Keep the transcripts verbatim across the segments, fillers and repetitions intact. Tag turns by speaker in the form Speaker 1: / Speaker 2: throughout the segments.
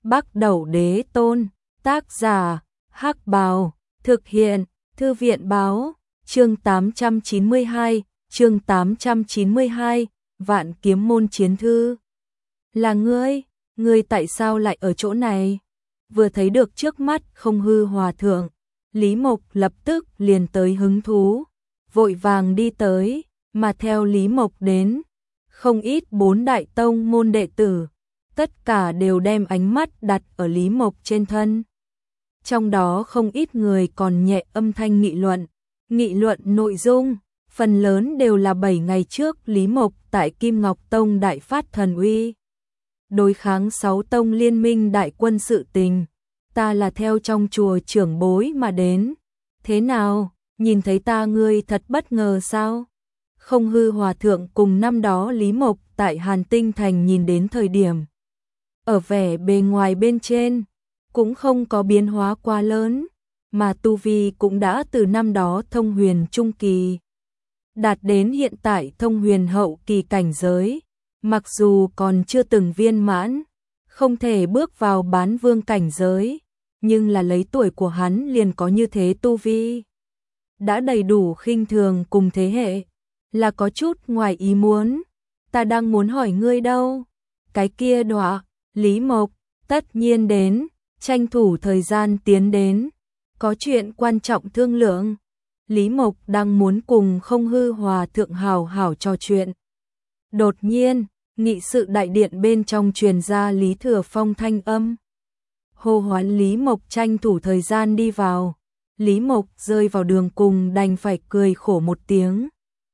Speaker 1: Bắc Đẩu Đế Tôn, tác giả, Hắc Bào, thực hiện, Thư viện báo, chương tám trăm chín mươi hai, chương tám trăm chín mươi hai, Vạn Kiếm Môn Chiến Thư. Là ngươi, ngươi tại sao lại ở chỗ này? Vừa thấy được trước mắt Không Hư Hòa Thượng, Lý Mộc lập tức liền tới hứng thú, vội vàng đi tới, mà theo Lý Mộc đến, không ít bốn đại tông môn đệ tử, tất cả đều đem ánh mắt đặt ở Lý Mộc trên thân. Trong đó không ít người còn nhẹ âm thanh nghị luận, nghị luận nội dung, phần lớn đều là bảy ngày trước Lý Mộc tại Kim Ngọc Tông đại phát thần uy. Đối kháng sáu tông liên minh đại quân sự tình, ta là theo trong chùa trưởng bối mà đến. Thế nào, nhìn thấy ta ngươi thật bất ngờ sao? Không Hư Hòa Thượng cùng năm đó Lý Mộc tại Hàn Tinh Thành nhìn đến thời điểm. Ở vẻ bề ngoài bên trên, cũng không có biến hóa quá lớn, mà tu vi cũng đã từ năm đó thông huyền trung kỳ, đạt đến hiện tại thông huyền hậu kỳ cảnh giới, mặc dù còn chưa từng viên mãn, không thể bước vào bán vương cảnh giới, nhưng là lấy tuổi của hắn liền có như thế tu vi. Đã đầy đủ khinh thường cùng thế hệ, là có chút ngoài ý muốn. Ta đang muốn hỏi ngươi đâu? Cái kia đọa, Lý Mộc, tất nhiên đến, tranh thủ thời gian tiến đến, có chuyện quan trọng thương lượng. Lý Mộc đang muốn cùng Không Hư Hòa Thượng hào hảo trò chuyện. Đột nhiên, nghị sự đại điện bên trong truyền ra Lý Thừa Phong thanh âm. Hô hoán Lý Mộc tranh thủ thời gian đi vào. Lý Mộc rơi vào đường cùng đành phải cười khổ một tiếng.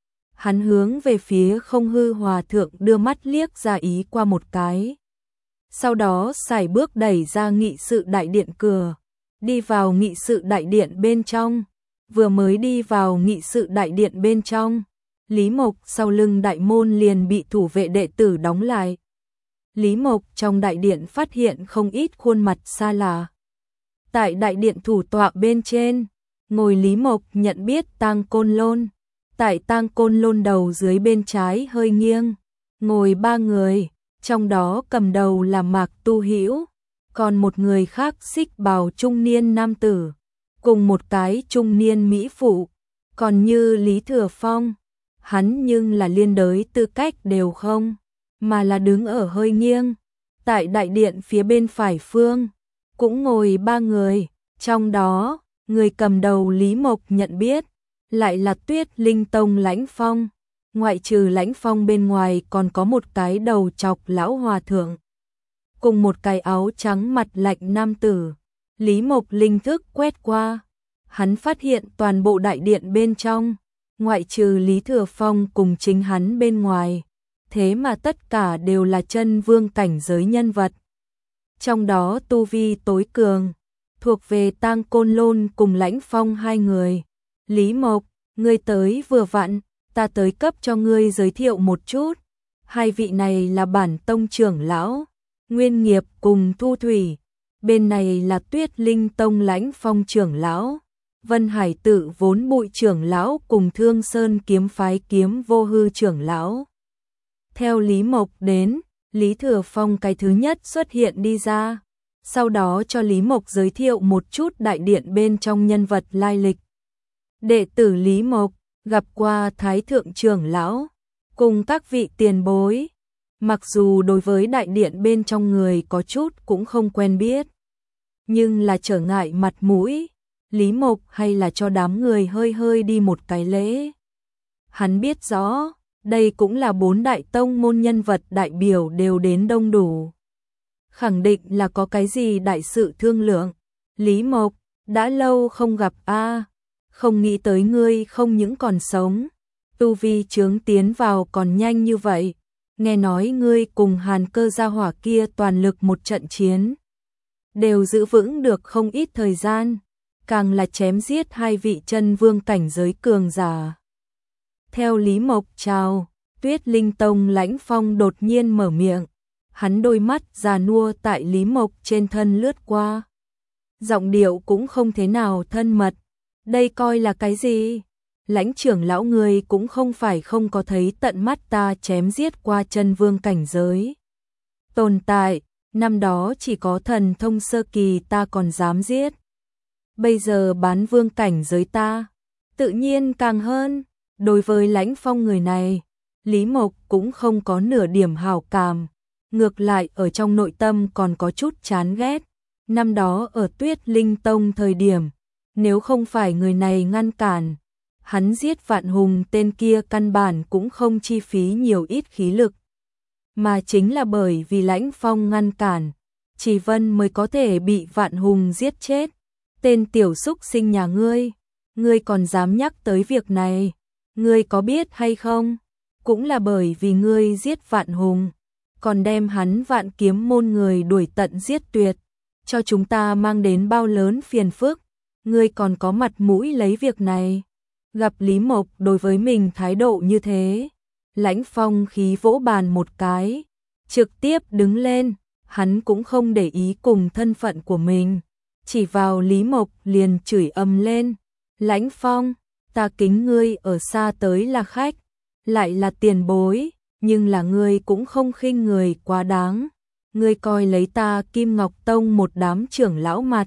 Speaker 1: Hắn hướng về phía Không Hư Hòa Thượng đưa mắt liếc ra ý qua một cái. Sau đó sải bước đẩy ra nghị sự đại điện cửa, đi vào nghị sự đại điện bên trong. Vừa mới đi vào nghị sự đại điện bên trong, Lý Mộc sau lưng đại môn liền bị thủ vệ đệ tử đóng lại. Lý Mộc trong đại điện phát hiện không ít khuôn mặt xa lạ. Tại đại điện thủ tọa bên trên, ngồi Lý Mộc nhận biết Tang Côn Lôn. Tại Tang Côn Lôn đầu dưới bên trái hơi nghiêng, ngồi ba người, trong đó cầm đầu là Mạc Tu Hữu, còn một người khác xích bào trung niên nam tử, cùng một cái trung niên mỹ phụ, còn như Lý Thừa Phong, hắn nhưng là liên đới tư cách đều không, mà là đứng ở hơi nghiêng. Tại đại điện phía bên phải phương, cũng ngồi ba người, trong đó, người cầm đầu Lý Mộc nhận biết, lại là Tuyết Linh Tông Lãnh Phong, ngoại trừ Lãnh Phong bên ngoài còn có một cái đầu chọc lão hòa thượng, cùng một cái áo trắng mặt lạnh nam tử. Lý Mộc linh thức quét qua, hắn phát hiện toàn bộ đại điện bên trong, ngoại trừ Lý Thừa Phong cùng chính hắn bên ngoài, thế mà tất cả đều là chân vương cảnh giới nhân vật. Trong đó tu vi tối cường, thuộc về Tang Côn Lôn cùng Lãnh Phong hai người. Lý Mộc, ngươi tới vừa vặn, ta tới cấp cho ngươi giới thiệu một chút. Hai vị này là bản tông trưởng lão, Nguyên Nghiệp cùng Thu Thủy. Bên này là Tuyết Linh Tông Lãnh Phong trưởng lão, Vân Hải Tự Vốn Bụi trưởng lão cùng Thương Sơn Kiếm Phái Kiếm Vô Hư trưởng lão. Theo Lý Mộc đến, Lý Thừa Phong cái thứ nhất xuất hiện đi ra, sau đó cho Lý Mộc giới thiệu một chút đại điện bên trong nhân vật lai lịch. Đệ tử Lý Mộc gặp qua Thái Thượng trưởng lão cùng các vị tiền bối, mặc dù đối với đại điện bên trong người có chút cũng không quen biết, nhưng là trở ngại mặt mũi, Lý Mộc hay là cho đám người hơi hơi đi một cái lễ. Hắn biết rõ, đây cũng là bốn đại tông môn nhân vật đại biểu đều đến đông đủ, khẳng định là có cái gì đại sự thương lượng. Lý Mộc, đã lâu không gặp a, không nghĩ tới ngươi không những còn sống, tu vi chướng tiến vào còn nhanh như vậy. Nghe nói ngươi cùng Hàn Cơ gia hỏa kia toàn lực một trận chiến, đều giữ vững được không ít thời gian, càng là chém giết hai vị chân vương cảnh giới cường giả. Theo Lý Mộc chào, Tuyết Linh Tông Lãnh Phong đột nhiên mở miệng, hắn đôi mắt già nua tại Lý Mộc trên thân lướt qua. Giọng điệu cũng không thế nào thân mật, đây coi là cái gì? Lãnh trưởng lão người cũng không phải không có thấy tận mắt ta chém giết qua chân vương cảnh giới tồn tại, Năm đó chỉ có thần thông sơ kỳ ta còn dám giết. Bây giờ bán vương cảnh giới ta, tự nhiên càng hơn. Đối với Lãnh Phong người này, Lý Mộc cũng không có nửa điểm hảo cảm. Ngược lại ở trong nội tâm còn có chút chán ghét. Năm đó ở Tuyết Linh Tông thời điểm, nếu không phải người này ngăn cản, hắn giết Vạn Hùng tên kia căn bản cũng không chi phí nhiều ít khí lực. Mà chính là bởi vì Lãnh Phong ngăn cản, Chỉ Vân mới có thể bị Vạn Hùng giết chết. Tên tiểu xúc sinh nhà ngươi, ngươi còn dám nhắc tới việc này, ngươi có biết hay không? Cũng là bởi vì ngươi giết Vạn Hùng, còn đem hắn Vạn Kiếm môn người đuổi tận giết tuyệt, cho chúng ta mang đến bao lớn phiền phức, ngươi còn có mặt mũi lấy việc này. Gặp Lý Mộc đối với mình thái độ như thế, Lãnh Phong khí vỗ bàn một cái, trực tiếp đứng lên, hắn cũng không để ý cùng thân phận của mình, chỉ vào Lý Mộc liền chửi ầm lên, Lãnh Phong, ta kính ngươi ở xa tới là khách, lại là tiền bối, nhưng là ngươi cũng không khinh người quá đáng, ngươi coi lấy ta Kim Ngọc Tông một đám trưởng lão mặt,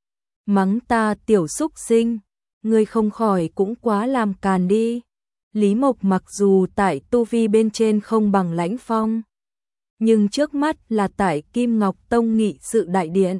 Speaker 1: mắng ta tiểu xúc sinh, ngươi không khỏi cũng quá làm càn đi. Lý Mộc mặc dù tại tu vi bên trên không bằng Lãnh Phong, nhưng trước mắt là tại Kim Ngọc Tông nghị sự đại điện.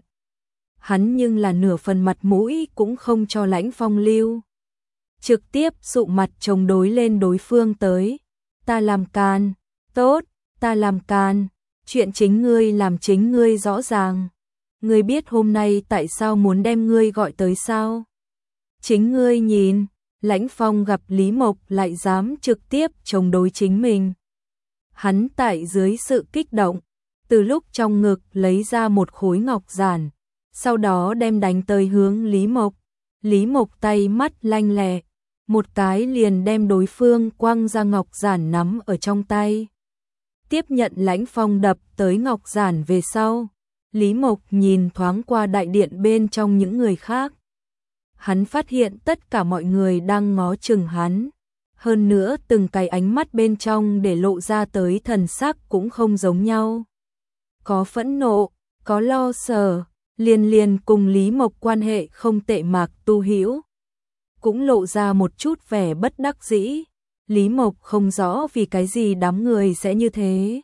Speaker 1: Hắn nhưng là nửa phần mặt mũi cũng không cho Lãnh Phong lưu. Trực tiếp sụ mặt chống đối lên đối phương tới. Ta làm càn, tốt, ta làm càn, chuyện chính ngươi làm chính ngươi rõ ràng. Ngươi biết hôm nay tại sao muốn đem ngươi gọi tới sao? Chính ngươi nhìn, Lãnh Phong gặp Lý Mộc lại dám trực tiếp chống đối chính mình. Hắn tại dưới sự kích động, từ lúc trong ngực lấy ra một khối ngọc giản, sau đó đem đánh tới hướng Lý Mộc. Lý Mộc tay mắt lanh lẹ, một cái liền đem đối phương quăng ra ngọc giản nắm ở trong tay. Tiếp nhận Lãnh Phong đập tới ngọc giản về sau, Lý Mộc nhìn thoáng qua đại điện bên trong những người khác. Hắn phát hiện tất cả mọi người đang ngó chừng hắn, hơn nữa từng cái ánh mắt bên trong để lộ ra tới thần sắc cũng không giống nhau. Có phẫn nộ, có lo sợ, Liên Liên cùng Lý Mộc quan hệ không tệ Mạc Tu Hữu cũng lộ ra một chút vẻ bất đắc dĩ. Lý Mộc không rõ vì cái gì đám người sẽ như thế.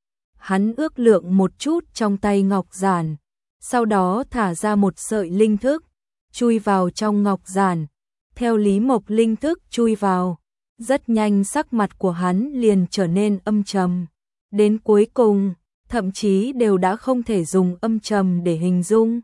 Speaker 1: Hắn ước lượng một chút trong tay ngọc giản, sau đó thả ra một sợi linh thức, chui vào trong ngọc giản. Theo Lý Mộc linh thức chui vào, rất nhanh sắc mặt của hắn liền trở nên âm trầm. Đến cuối cùng, thậm chí đều đã không thể dùng âm trầm để hình dung.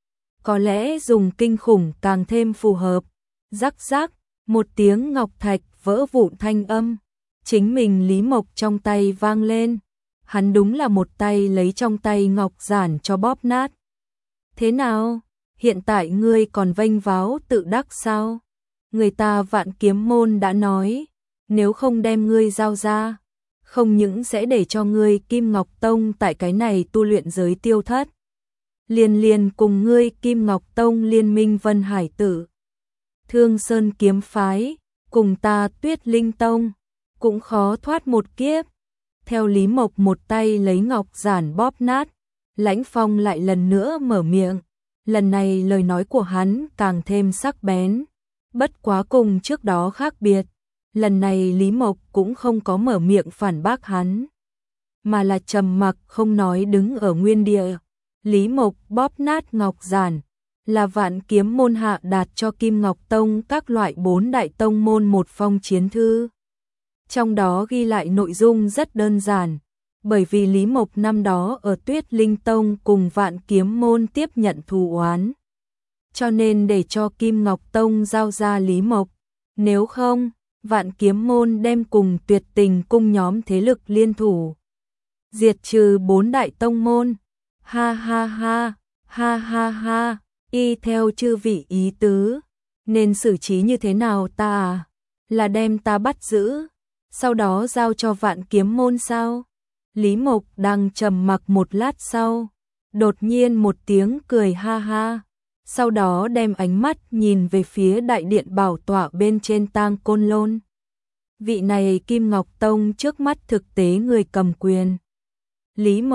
Speaker 1: Có lẽ dùng kinh khủng càng thêm phù hợp. Rắc rắc, một tiếng ngọc thạch vỡ vụn thanh âm, chính mình Lý Mộc trong tay vang lên. Hắn đúng là một tay lấy trong tay ngọc giản cho bóp nát. Thế nào? Hiện tại ngươi còn vênh váo tự đắc sao? Người ta Vạn Kiếm môn đã nói, nếu không đem ngươi giao ra, không những sẽ để cho ngươi Kim Ngọc Tông tại cái này tu luyện giới tiêu thất. Liên Liên cùng ngươi Kim Ngọc Tông liên minh Vân Hải Tử, Thương Sơn kiếm phái, cùng ta Tuyết Linh Tông, cũng khó thoát một kiếp. Theo Lý Mộc một tay lấy ngọc giản bóp nát, Lãnh Phong lại lần nữa mở miệng. Lần này lời nói của hắn càng thêm sắc bén, bất quá cùng trước đó khác biệt. Lần này Lý Mộc cũng không có mở miệng phản bác hắn, mà là trầm mặc không nói đứng ở nguyên địa. Lý Mộc bóp nát ngọc giản, là Vạn Kiếm môn hạ đạt cho Kim Ngọc Tông các loại bốn đại tông môn một phong chiến thư. Trong đó ghi lại nội dung rất đơn giản, bởi vì Lý Mộc năm đó ở Tuyết Linh Tông cùng Vạn Kiếm môn tiếp nhận thù oán, cho nên để cho Kim Ngọc Tông giao ra Lý Mộc, nếu không, Vạn Kiếm môn đem cùng Tuyệt Tình cung nhóm thế lực liên thủ, diệt trừ bốn đại tông môn. Ha ha ha, ha ha ha, y theo chư vị ý tứ, nên xử trí như thế nào ta à? Là đem ta bắt giữ, sau đó giao cho Vạn Kiếm môn sao? Lý Mộc đang trầm mặc một lát sau, đột nhiên một tiếng cười ha ha, sau đó đem ánh mắt nhìn về phía đại điện bảo tọa bên trên Tang Côn Lôn. Vị này Kim Ngọc Tông trước mắt thực tế người cầm quyền. Lý Mộc,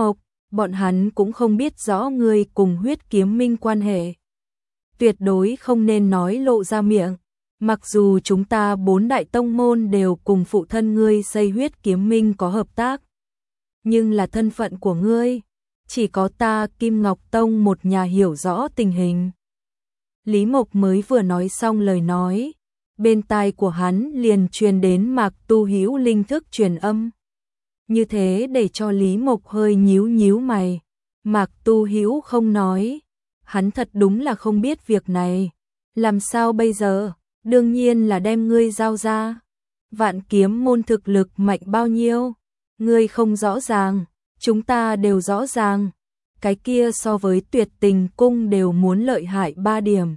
Speaker 1: bọn hắn cũng không biết rõ ngươi cùng huyết kiếm minh quan hệ. Tuyệt đối không nên nói lộ ra miệng, mặc dù chúng ta bốn đại tông môn đều cùng phụ thân ngươi xây huyết kiếm minh có hợp tác. Nhưng là thân phận của ngươi, chỉ có ta Kim Ngọc Tông một nhà hiểu rõ tình hình. Lý Mộc mới vừa nói xong lời nói, bên tai của hắn liền truyền đến Mạc Tu Hữu linh thức truyền âm. Như thế để cho Lý Mộc hơi nhíu nhíu mày. Mạc Tu Hữu không nói, hắn thật đúng là không biết việc này. Làm sao bây giờ? Đương nhiên là đem ngươi giao ra. Vạn Kiếm môn thực lực mạnh bao nhiêu? Ngươi không rõ ràng, chúng ta đều rõ ràng. Cái kia so với Tuyệt Tình cung đều muốn lợi hại ba điểm.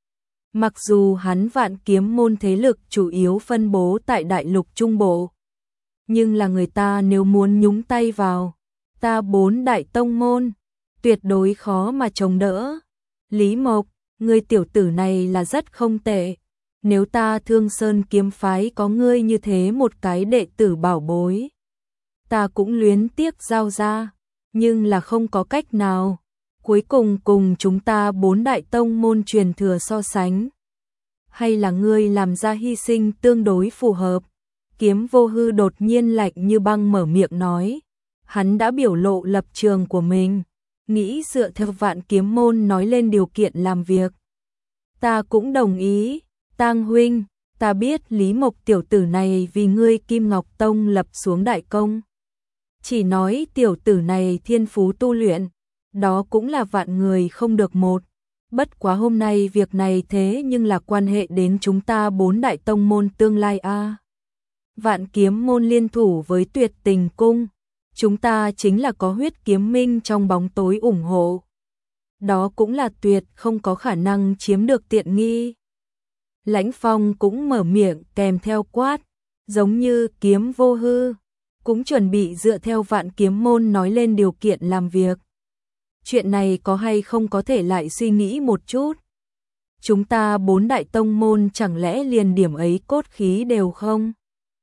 Speaker 1: Mặc dù hắn Vạn Kiếm môn thế lực chủ yếu phân bố tại đại lục Trung Bộ, nhưng là người ta nếu muốn nhúng tay vào, ta bốn đại tông môn, tuyệt đối khó mà chống đỡ. Lý Mộc, ngươi tiểu tử này là rất không tệ. Nếu ta Thương Sơn kiếm phái có ngươi như thế một cái đệ tử bảo bối, ta cũng luyến tiếc giao ra, nhưng là không có cách nào. Cuối cùng cùng chúng ta bốn đại tông môn truyền thừa so sánh, hay là ngươi làm ra hy sinh tương đối phù hợp. Kiếm Vô Hư đột nhiên lạnh như băng mở miệng nói, hắn đã biểu lộ lập trường của mình, nghĩ dựa theo Vạn Kiếm môn nói lên điều kiện làm việc. Ta cũng đồng ý, Tang huynh, ta biết Lý Mộc tiểu tử này vì ngươi Kim Ngọc Tông lập xuống đại công. Chỉ nói tiểu tử này thiên phú tu luyện, đó cũng là vạn người không được một. Bất quá hôm nay việc này thế nhưng là quan hệ đến chúng ta bốn đại tông môn tương lai a. À. Vạn Kiếm môn liên thủ với Tuyệt Tình cung, chúng ta chính là có huyết kiếm minh trong bóng tối ủng hộ. Đó cũng là tuyệt không có khả năng chiếm được tiện nghi. Lãnh Phong cũng mở miệng kèm theo quát, giống như Kiếm Vô Hư cũng chuẩn bị dựa theo Vạn Kiếm môn nói lên điều kiện làm việc. Chuyện này có hay không có thể lại suy nghĩ một chút? Chúng ta bốn đại tông môn chẳng lẽ liền điểm ấy cốt khí đều không?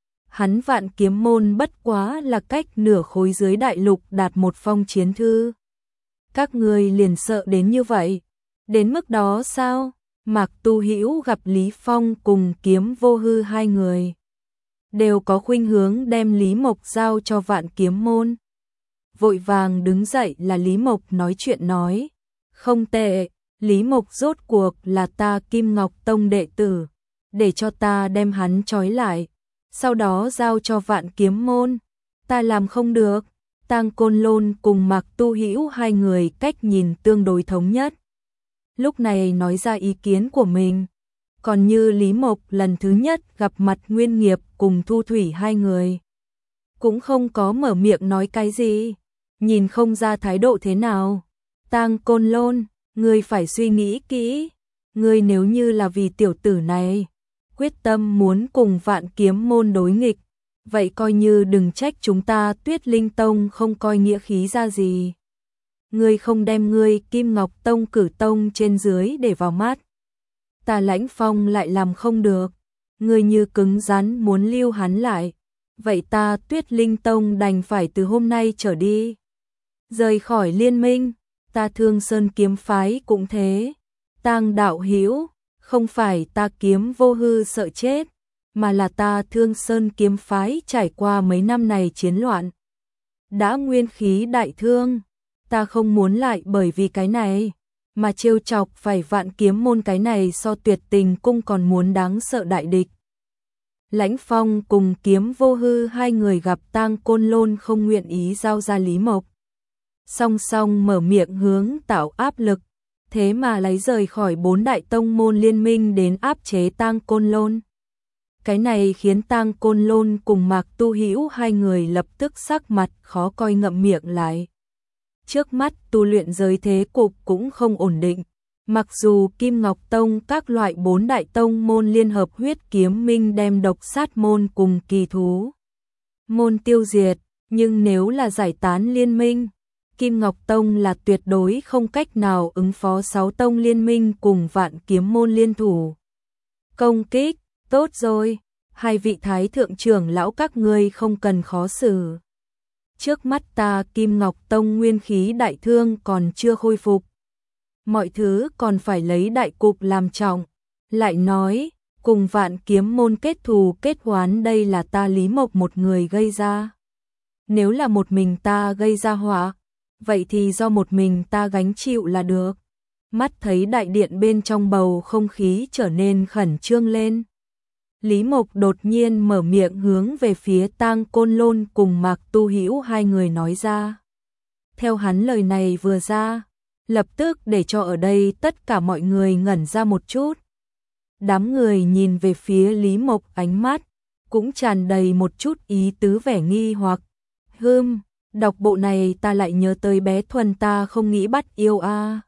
Speaker 1: Hắn Vạn Kiếm môn bất quá là cách nửa khối dưới đại lục đạt một phong chiến thư. Các người liền sợ đến như vậy, đến mức đó sao? Mạc Tu Hữu gặp Lý Phong cùng Kiếm Vô Hư hai người, đều có khuynh hướng đem Lý Mộc giao cho Vạn Kiếm môn. Vội vàng đứng dậy là Lý Mộc nói chuyện nói, không tệ, Lý Mộc rốt cuộc là ta Kim Ngọc Tông đệ tử, để cho ta đem hắn trói lại, sau đó giao cho Vạn Kiếm môn. Ta làm không được. Tang Côn Lôn cùng Mạc Tu Hữu hai người cách nhìn tương đối thống nhất, lúc này nói ra ý kiến của mình. Còn như Lý Mộc lần thứ nhất gặp mặt Nguyên Nghiệp cùng Thu Thủy hai người, cũng không có mở miệng nói cái gì, nhìn không ra thái độ thế nào. Tang Côn Lôn, ngươi phải suy nghĩ kỹ, ngươi nếu như là vì tiểu tử này quyết tâm muốn cùng Vạn Kiếm môn đối nghịch, vậy coi như đừng trách chúng ta Tuyết Linh Tông không coi nghĩa khí ra gì. Ngươi không đem ngươi Kim Ngọc Tông cử tông trên dưới để vào mắt, ta Lãnh Phong lại làm không được. Ngươi như cứng rắn muốn lưu hắn lại, vậy ta Tuyết Linh Tông đành phải từ hôm nay trở đi rời khỏi liên minh. Ta Thương Sơn kiếm phái cũng thế. Tang đạo hữu, không phải ta Kiếm Vô Hư sợ chết, mà là ta Thương Sơn kiếm phái trải qua mấy năm này chiến loạn, đã nguyên khí đại thương. Ta không muốn lại bởi vì cái này mà trêu chọc phải Vạn Kiếm môn cái này so Tuyệt Tình cung còn muốn đáng sợ đại địch. Lãnh Phong cùng Kiếm Vô Hư hai người gặp Tang Côn Lôn không nguyện ý giao ra Lý Mộc, song song mở miệng hướng tạo áp lực, thế mà lấy rời khỏi bốn đại tông môn liên minh đến áp chế Tang Côn Lôn. Cái này khiến Tang Côn Lôn cùng Mạc Tu Hữu hai người lập tức sắc mặt khó coi ngậm miệng lại. Trước mắt tu luyện giới thế cục cũng không ổn định, mặc dù Kim Ngọc Tông các loại bốn đại tông môn liên hợp huyết kiếm minh đem độc sát môn cùng kỳ thú môn tiêu diệt, nhưng nếu là giải tán liên minh, Kim Ngọc Tông là tuyệt đối không cách nào ứng phó sáu tông liên minh cùng Vạn Kiếm môn liên thủ công kích. Tốt rồi, hai vị thái thượng trưởng lão các ngươi không cần khó xử. trước mắt ta Kim Ngọc Tông nguyên khí đại thương còn chưa khôi phục. Mọi thứ còn phải lấy đại cục làm trọng. Lại nói, cùng Vạn Kiếm môn kết thù kết oán đây là ta Lý Mộc một người gây ra. Nếu là một mình ta gây ra họa, vậy thì do một mình ta gánh chịu là được. Mắt thấy đại điện bên trong bầu không khí trở nên khẩn trương lên. Lý Mộc đột nhiên mở miệng hướng về phía Tang Côn Lôn cùng Mạc Tu Hữu hai người nói ra. Theo hắn lời này vừa ra, lập tức để cho ở đây tất cả mọi người ngẩn ra một chút. Đám người nhìn về phía Lý Mộc, ánh mắt cũng tràn đầy một chút ý tứ vẻ nghi hoặc. Hừm, đọc bộ này ta lại nhớ tới bé Thuần ta không nghĩ bắt yêu a. À.